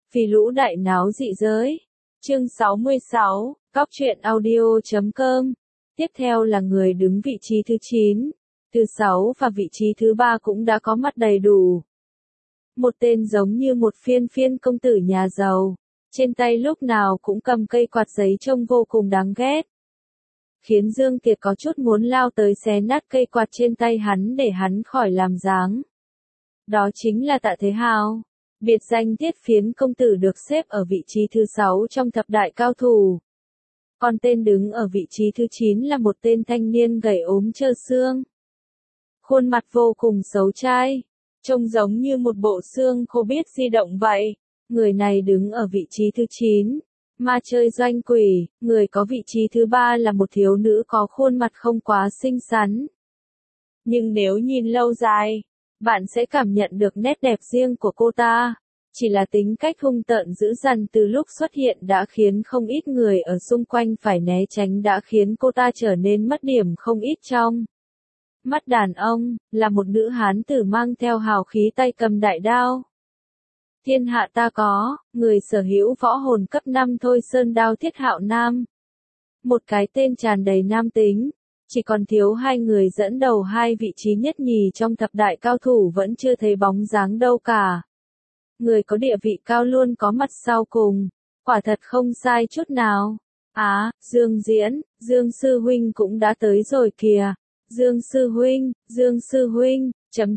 Vì lũ đại náo dị giới. Chương 66, Cóc truyện audio.com. Tiếp theo là người đứng vị trí thứ 9, thứ 6 và vị trí thứ 3 cũng đã có mặt đầy đủ. Một tên giống như một phiên công tử nhà giàu, trên tay lúc nào cũng cầm cây quạt giấy trông vô cùng đáng ghét. Khiến Dương Kiệt có chút muốn lao tới xé nát cây quạt trên tay hắn để hắn khỏi làm dáng. Đó chính là Tạ Thế Hào. Biệt danh Thiết Phiến công tử được xếp ở vị trí thứ 6 trong thập đại cao thủ. Còn tên đứng ở vị trí thứ 9 là một tên thanh niên gầy ốm trơ xương. Khuôn mặt vô cùng xấu trai, trông giống như một bộ xương khô biết di động vậy. Người này đứng ở vị trí thứ 9, ma chơi doanh quỷ. Người có vị trí thứ 3 là một thiếu nữ có khuôn mặt không quá xinh xắn. Nhưng nếu nhìn lâu dài, bạn sẽ cảm nhận được nét đẹp riêng của cô ta. Chỉ là tính cách hung tợn dữ dằn từ lúc xuất hiện đã khiến không ít người ở xung quanh phải né tránh, đã khiến cô ta trở nên mất điểm không ít trong mắt đàn ông, là một nữ hán tử mang theo hào khí tay cầm đại đao. Thiên hạ ta có, người sở hữu võ hồn cấp 5 Thôi Sơn Đao Thiết Hạo Nam. Một cái tên tràn đầy nam tính. Chỉ còn thiếu hai người dẫn đầu hai vị trí nhất nhì trong thập đại cao thủ vẫn chưa thấy bóng dáng đâu cả. Người có địa vị cao luôn có mặt sau cùng, quả thật không sai chút nào. Dương Diễn, Dương Sư Huynh cũng đã tới rồi kìa. Dương Sư Huynh,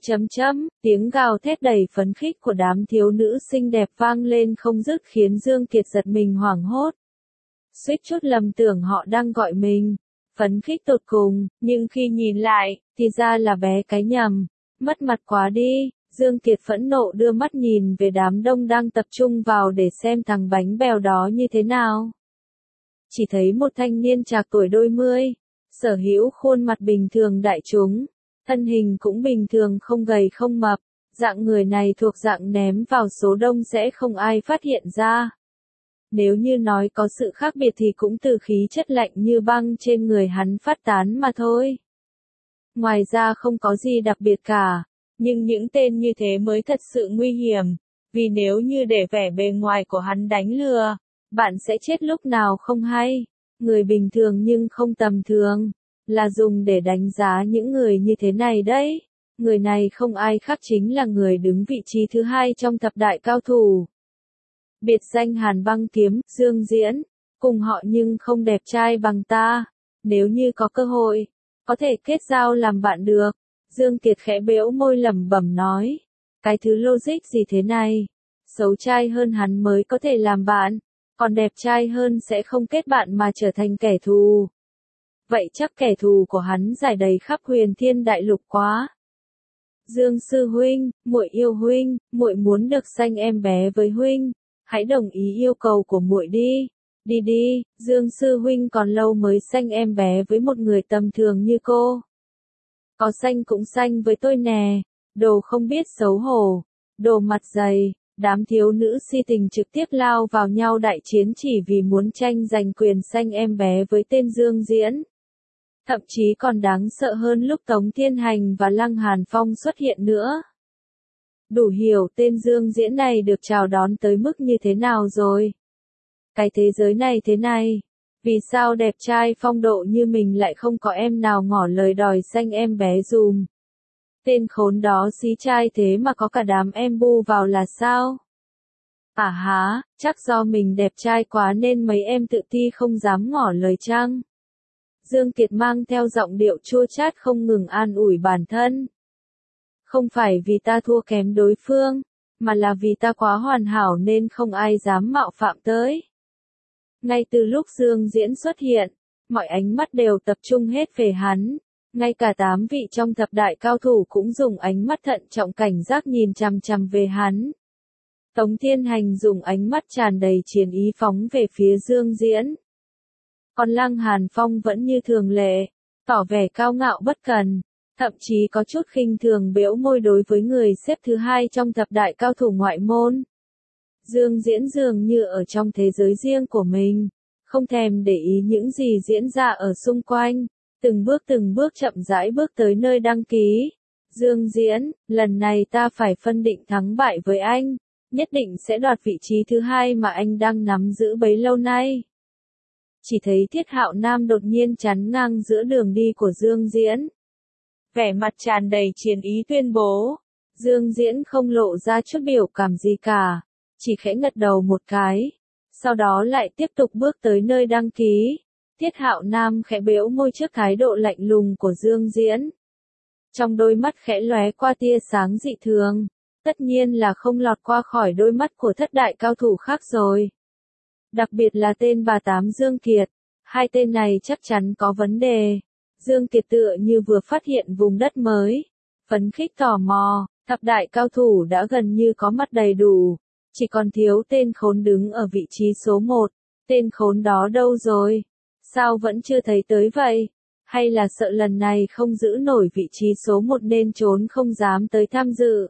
tiếng gào thét đầy phấn khích của đám thiếu nữ xinh đẹp vang lên không dứt khiến Dương Kiệt giật mình hoảng hốt. Suýt chút lầm tưởng họ đang gọi mình. Phấn khích tột cùng, nhưng khi nhìn lại, thì ra là bé cái nhầm. Mất mặt quá đi. Dương Kiệt phẫn nộ đưa mắt nhìn về đám đông đang tập trung vào để xem thằng bánh bèo đó như thế nào. Chỉ thấy một thanh niên trạc tuổi đôi mươi, sở hữu khuôn mặt bình thường đại chúng, thân hình cũng bình thường không gầy không mập, dạng người này thuộc dạng ném vào số đông sẽ không ai phát hiện ra. Nếu như nói có sự khác biệt thì cũng từ khí chất lạnh như băng trên người hắn phát tán mà thôi. Ngoài ra không có gì đặc biệt cả. Nhưng những tên như thế mới thật sự nguy hiểm, vì nếu như để vẻ bề ngoài của hắn đánh lừa, bạn sẽ chết lúc nào không hay. Người bình thường nhưng không tầm thường, là dùng để đánh giá những người như thế này đấy. Người này không ai khác chính là người đứng vị trí thứ 2 trong thập đại cao thủ. Biệt danh Hàn Băng Kiếm, Dương Diễn, cùng họ nhưng không đẹp trai bằng ta. Nếu như có cơ hội, có thể kết giao làm bạn được. Dương Kiệt khẽ bĩu môi lẩm bẩm nói. Cái thứ logic gì thế này? Xấu trai hơn hắn mới có thể làm bạn, còn đẹp trai hơn sẽ không kết bạn mà trở thành kẻ thù. Vậy chắc kẻ thù của hắn rải đầy khắp Huyền Thiên Đại Lục quá. Dương Sư Huynh, muội yêu huynh, muội muốn được sanh em bé với huynh. Hãy đồng ý yêu cầu của muội đi. Đi, Dương Sư Huynh còn lâu mới sanh em bé với một người tầm thường như cô. Có sanh cũng sanh với tôi nè. Đồ không biết xấu hổ. Đồ mặt dày. Đám thiếu nữ si tình trực tiếp lao vào nhau đại chiến chỉ vì muốn tranh giành quyền sanh em bé với tên Dương Diễn. Thậm chí còn đáng sợ hơn lúc Tống Thiên Hành và Lăng Hàn Phong xuất hiện nữa. Đủ hiểu tên Dương Diễn này được chào đón tới mức như thế nào rồi. Cái thế giới này thế này. Vì sao đẹp trai phong độ như mình lại không có em nào ngỏ lời đòi sanh em bé dùm. Tên khốn đó xí trai thế mà có cả đám em bu vào là sao? Chắc do mình đẹp trai quá nên mấy em tự ti không dám ngỏ lời chăng? Dương Kiệt mang theo giọng điệu chua chát không ngừng an ủi bản thân. Không phải vì ta thua kém đối phương, mà là vì ta quá hoàn hảo nên không ai dám mạo phạm tới. Ngay từ lúc Dương Diễn xuất hiện, mọi ánh mắt đều tập trung hết về hắn. Ngay cả 8 vị trong thập đại cao thủ cũng dùng ánh mắt thận trọng cảnh giác nhìn chằm chằm về hắn. Tống Thiên Hành dùng ánh mắt tràn đầy chiến ý phóng về phía Dương Diễn. Còn Lăng Hàn Phong vẫn như thường lệ, tỏ vẻ cao ngạo bất cần, thậm chí có chút khinh thường bĩu môi đối với người xếp thứ 2 trong thập đại cao thủ ngoại môn. Dương Diễn dường như ở trong thế giới riêng của mình, không thèm để ý những gì diễn ra ở xung quanh, từng bước chậm rãi bước tới nơi đăng ký. Dương Diễn, lần này ta phải phân định thắng bại với anh. nhất định sẽ đoạt vị trí thứ hai mà anh đang nắm giữ bấy lâu nay. Chỉ thấy Thiết Hạo Nam đột nhiên chắn ngang giữa đường đi của Dương Diễn. Vẻ mặt tràn đầy chiến ý tuyên bố. Dương Diễn không lộ ra chút biểu cảm gì cả, chỉ khẽ gật đầu một cái, sau đó lại tiếp tục bước tới nơi đăng ký. Thiết Hạo Nam khẽ bĩu môi trước thái độ lạnh lùng của Dương Diễn. Trong đôi mắt khẽ lóe qua tia sáng dị thường, tất nhiên là không lọt qua khỏi đôi mắt của thất đại cao thủ khác rồi. Đặc biệt là tên bà Tám Dương Kiệt, hai tên này chắc chắn có vấn đề. Dương Kiệt tựa như vừa phát hiện vùng đất mới, phấn khích tò mò, thập đại cao thủ đã gần như có mặt đầy đủ, chỉ còn thiếu tên khốn đứng ở vị trí số 1, tên khốn đó đâu rồi? Sao vẫn chưa thấy tới vậy? Hay là sợ lần này không giữ nổi vị trí số 1 nên trốn không dám tới tham dự?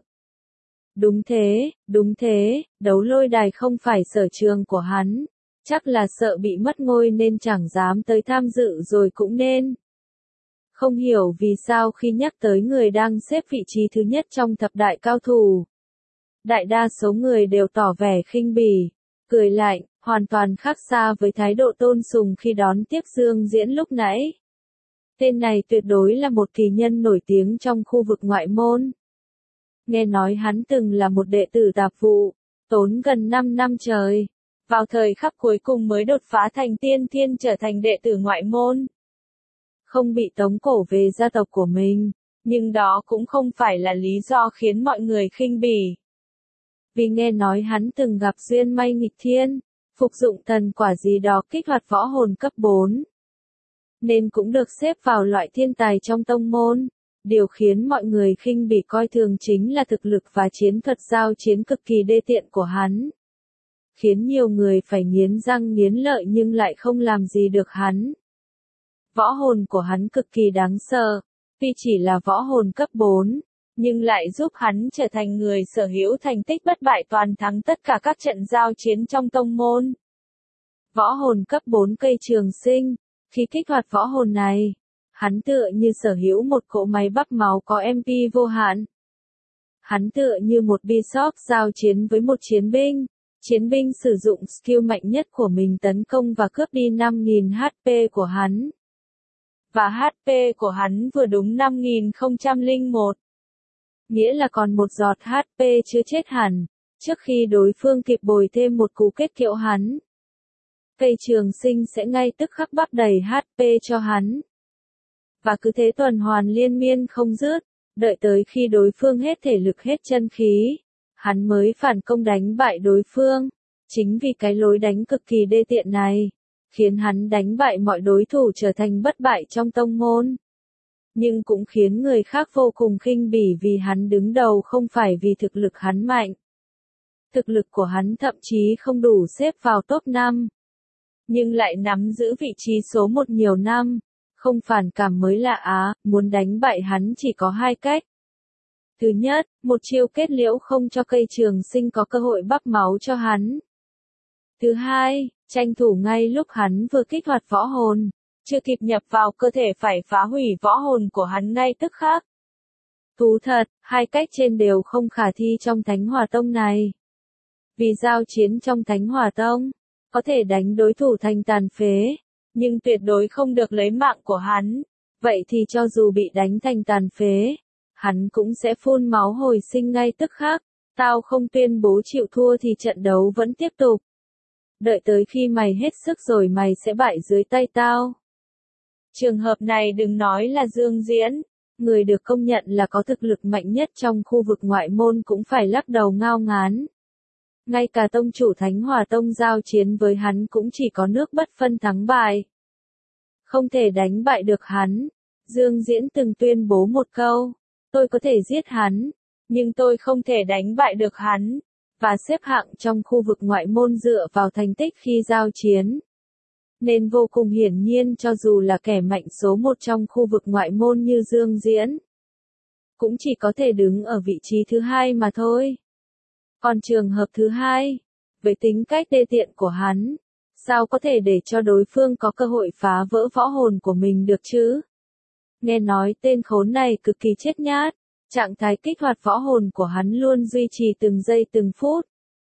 Đúng thế, đấu lôi đài không phải sở trường của hắn, chắc là sợ bị mất ngôi nên chẳng dám tới tham dự rồi cũng nên. Không hiểu vì sao khi nhắc tới người đang xếp vị trí thứ nhất trong thập đại cao thủ, đại đa số người đều tỏ vẻ khinh bỉ, cười lạnh, hoàn toàn khác xa với thái độ tôn sùng khi đón tiếp Dương Diễn lúc nãy. Tên này tuyệt đối là một kỳ nhân nổi tiếng trong khu vực ngoại môn. Nghe nói hắn từng là một đệ tử tạp vụ, tốn gần 5 năm trời, vào thời khắc cuối cùng mới đột phá thành tiên thiên trở thành đệ tử ngoại môn. Không bị tống cổ về gia tộc của mình, nhưng đó cũng không phải là lý do khiến mọi người khinh bỉ. Vì nghe nói hắn từng gặp duyên may nghịch thiên, phục dụng thần quả gì đó kích hoạt võ hồn cấp 4. Nên cũng được xếp vào loại thiên tài trong tông môn. Điều khiến mọi người khinh bỉ coi thường chính là thực lực và chiến thuật giao chiến cực kỳ đê tiện của hắn. Khiến nhiều người phải nghiến răng nghiến lợi nhưng lại không làm gì được hắn. Võ hồn của hắn cực kỳ đáng sợ, tuy chỉ là võ hồn cấp 4, nhưng lại giúp hắn trở thành người sở hữu thành tích bất bại toàn thắng tất cả các trận giao chiến trong tông môn. Võ hồn cấp 4 cây trường sinh, khi kích hoạt võ hồn này, hắn tựa như sở hữu một cỗ máy bắp máu có MP vô hạn. Hắn tựa như một bishop giao chiến với một chiến binh sử dụng skill mạnh nhất của mình tấn công và cướp đi 5.000 HP của hắn. Và HP của hắn vừa đúng 5001. Nghĩa là còn một giọt HP chưa chết hẳn, trước khi đối phương kịp bồi thêm một cú kết kiệu hắn. Cây trường sinh sẽ ngay tức khắc bắp đầy HP cho hắn. Và cứ thế tuần hoàn liên miên không dứt, đợi tới khi đối phương hết thể lực hết chân khí, hắn mới phản công đánh bại đối phương. Chính vì cái lối đánh cực kỳ đê tiện này, khiến hắn đánh bại mọi đối thủ trở thành bất bại trong tông môn. Nhưng cũng khiến người khác vô cùng khinh bỉ vì hắn đứng đầu không phải vì thực lực hắn mạnh. Thực lực của hắn thậm chí không đủ xếp vào top 5. Nhưng lại nắm giữ vị trí số 1 nhiều năm. Không phản cảm mới lạ á, muốn đánh bại hắn chỉ có 2 cách. Thứ nhất, một chiêu kết liễu không cho cây trường sinh có cơ hội bắp máu cho hắn. Thứ hai, tranh thủ ngay lúc hắn vừa kích hoạt võ hồn, chưa kịp nhập vào cơ thể phải phá hủy võ hồn của hắn ngay tức khắc. Thú thật, 2 cách trên đều không khả thi trong Thánh Hỏa Tông này. Vì giao chiến trong Thánh Hỏa Tông, có thể đánh đối thủ thành tàn phế, nhưng tuyệt đối không được lấy mạng của hắn. Vậy thì cho dù bị đánh thành tàn phế, hắn cũng sẽ phun máu hồi sinh ngay tức khắc. Tao không tuyên bố chịu thua thì trận đấu vẫn tiếp tục. Đợi tới khi mày hết sức rồi mày sẽ bại dưới tay tao. Trường hợp này đừng nói là Dương Diễn, người được công nhận là có thực lực mạnh nhất trong khu vực ngoại môn cũng phải lắc đầu ngao ngán. Ngay cả tông chủ Thánh Hỏa Tông giao chiến với hắn cũng chỉ có nước bất phân thắng bại. Không thể đánh bại được hắn. Dương Diễn từng tuyên bố một câu, tôi có thể giết hắn, nhưng tôi không thể đánh bại được hắn, và xếp hạng trong khu vực ngoại môn dựa vào thành tích khi giao chiến. Nên vô cùng hiển nhiên cho dù là kẻ mạnh số 1 trong khu vực ngoại môn như Dương Diễn, cũng chỉ có thể đứng ở vị trí thứ 2 mà thôi. Còn trường hợp thứ 2, với tính cách đê tiện của hắn, sao có thể để cho đối phương có cơ hội phá vỡ võ hồn của mình được chứ? Nghe nói tên khốn này cực kỳ chết nhát, trạng thái kích hoạt võ hồn của hắn luôn duy trì từng giây từng phút.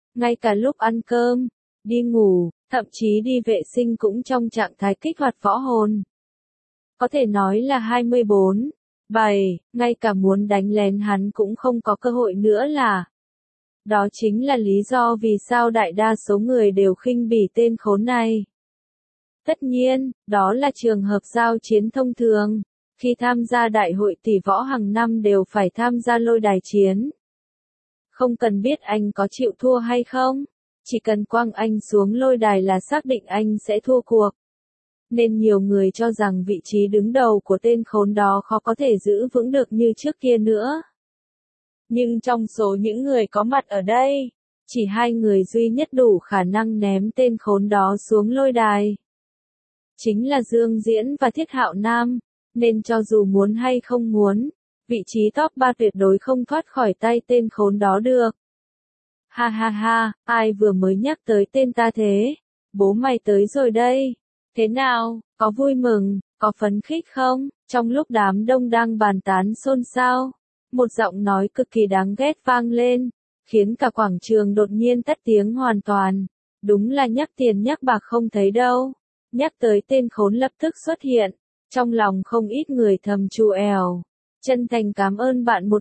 ngay cả lúc ăn cơm, đi ngủ, thậm chí đi vệ sinh cũng trong trạng thái kích hoạt võ hồn. Có thể nói là 24/7, ngay cả muốn đánh lén hắn cũng không có cơ hội nữa là. Đó chính là lý do vì sao đại đa số người đều khinh bỉ tên khốn này. Tất nhiên, đó là trường hợp giao chiến thông thường. Khi tham gia đại hội tỷ võ hàng năm đều phải tham gia lôi đài chiến. Không cần biết anh có chịu thua hay không, chỉ cần quăng anh xuống lôi đài là xác định anh sẽ thua cuộc. Nên nhiều người cho rằng vị trí đứng đầu của tên khốn đó khó có thể giữ vững được như trước kia nữa. Nhưng trong số những người có mặt ở đây, chỉ 2 người duy nhất đủ khả năng ném tên khốn đó xuống lôi đài. Chính là Dương Diễn và Thiết Hạo Nam, nên cho dù muốn hay không muốn, vị trí top 3 tuyệt đối không thoát khỏi tay tên khốn đó được. Ha ha ha, ai vừa mới nhắc tới tên ta thế? Bố mày tới rồi đây. Thế nào, có vui mừng, có phấn khích không? Trong lúc đám đông đang bàn tán xôn xao, một giọng nói cực kỳ đáng ghét vang lên, khiến cả quảng trường đột nhiên tắt tiếng hoàn toàn. Đúng là nhắc tiền nhắc bạc không thấy đâu. Nhắc tới tên khốn lập tức xuất hiện, trong lòng không ít người thầm chu èo. Chân thành cảm ơn bạn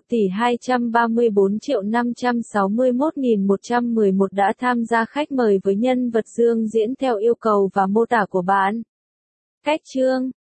1.234.561.111 đã tham gia khách mời với nhân vật Dương Diễn theo yêu cầu và mô tả của bạn. Cách chương